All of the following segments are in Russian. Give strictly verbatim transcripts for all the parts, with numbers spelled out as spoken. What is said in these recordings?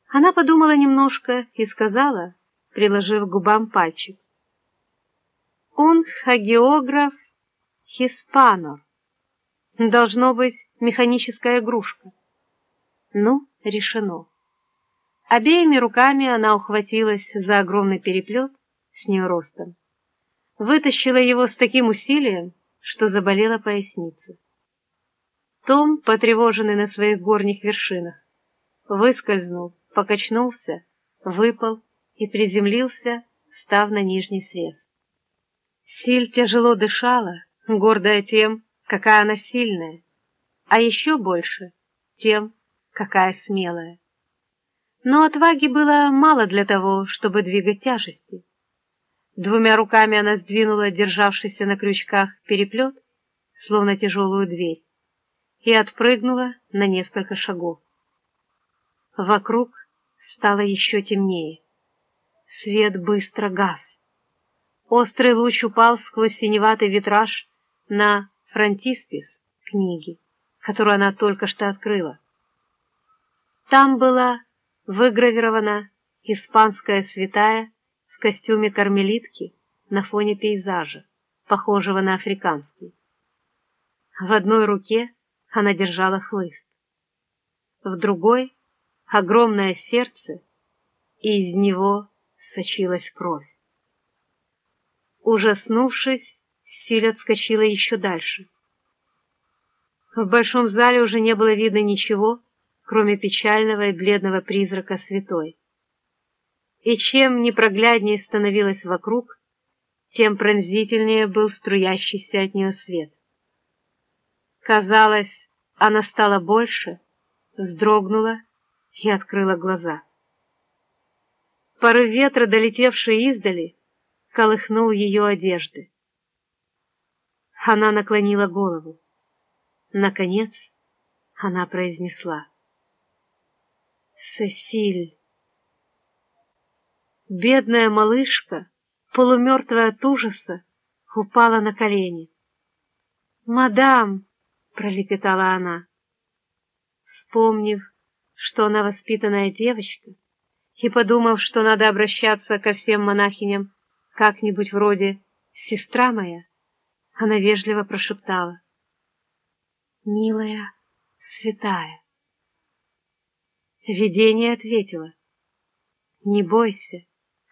Она подумала немножко и сказала, приложив к губам пальчик: «Un хагеограф хиспанор». Должно быть, механическая игрушка. Ну, решено. Обеими руками она ухватилась за огромный переплет с нее ростом, вытащила его с таким усилием, что заболела поясница. Том, потревоженный на своих горних вершинах, выскользнул, покачнулся, выпал и приземлился, встав на нижний срез. Силь тяжело дышала, гордая тем, какая она сильная, а еще больше тем, какая смелая. Но отваги было мало для того, чтобы двигать тяжести. Двумя руками она сдвинула державшийся на крючках переплет, словно тяжелую дверь, и отпрыгнула на несколько шагов. Вокруг стало еще темнее. Свет быстро гас. Острый луч упал сквозь синеватый витраж на фронтиспис книги, которую она только что открыла. Там была выгравирована испанская святая в костюме кармелитки на фоне пейзажа, похожего на африканский. В одной руке она держала хлыст, в другой — огромное сердце, и из него сочилась кровь. Ужаснувшись, Силь отскочила еще дальше. В большом зале уже не было видно ничего, кроме печального и бледного призрака святой. И чем непрогляднее становилось вокруг, тем пронзительнее был струящийся от нее свет. Казалось, она стала больше, вздрогнула и открыла глаза. Порыв ветра, долетевший издали, колыхнул ее одежды. Она наклонила голову. Наконец она произнесла: «Сесиль». Бедная малышка, полумертвая от ужаса, упала на колени. «Мадам!» — пролепетала она. Вспомнив, что она воспитанная девочка, и подумав, что надо обращаться ко всем монахиням как-нибудь вроде «сестра моя», она вежливо прошептала: «Милая, святая». Видение ответило: «Не бойся».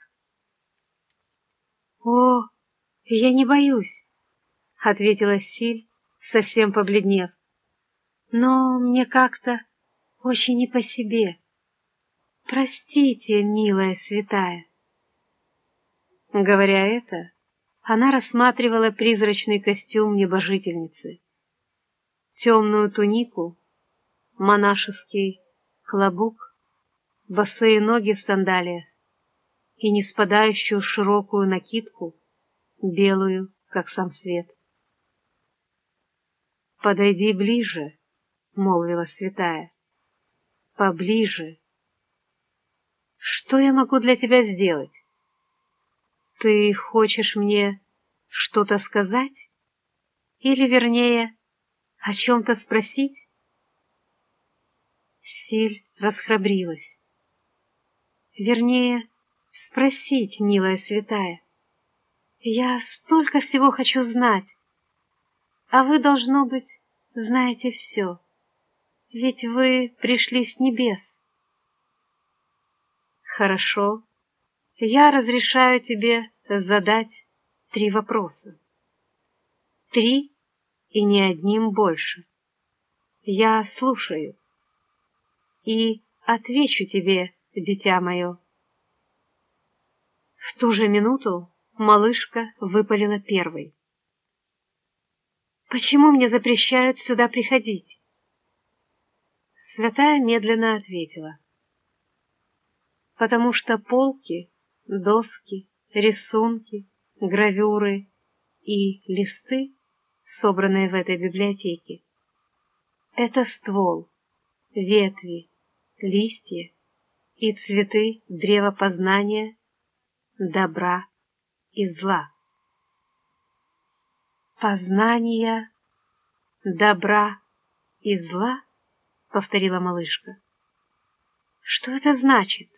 «О, я не боюсь», — ответила Силь, совсем побледнев. «Но мне как-то очень не по себе. Простите, милая святая». Говоря это, она рассматривала призрачный костюм небожительницы, темную тунику, монашеский клобук, босые ноги в сандалиях и неспадающую широкую накидку, белую, как сам свет. «Подойди ближе», — молвила святая, — «поближе. Что я могу для тебя сделать? Ты хочешь мне что-то сказать? Или, вернее, о чем-то спросить?» Силь расхрабрилась. «Вернее, спросить, милая святая. Я столько всего хочу знать, а вы, должно быть, знаете все, ведь вы пришли с небес». «Хорошо, я разрешаю тебе задать три вопроса. Три и ни одним больше. Я слушаю и отвечу тебе, дитя мое». В ту же минуту малышка выпалила первой: «Почему мне запрещают сюда приходить?» Святая медленно ответила: «Потому что полки, доски, рисунки, гравюры и листы, собранные в этой библиотеке, это ствол, ветви, листья и цветы древа познания добра и зла». «Познания добра и зла?» — повторила малышка. Что это значит?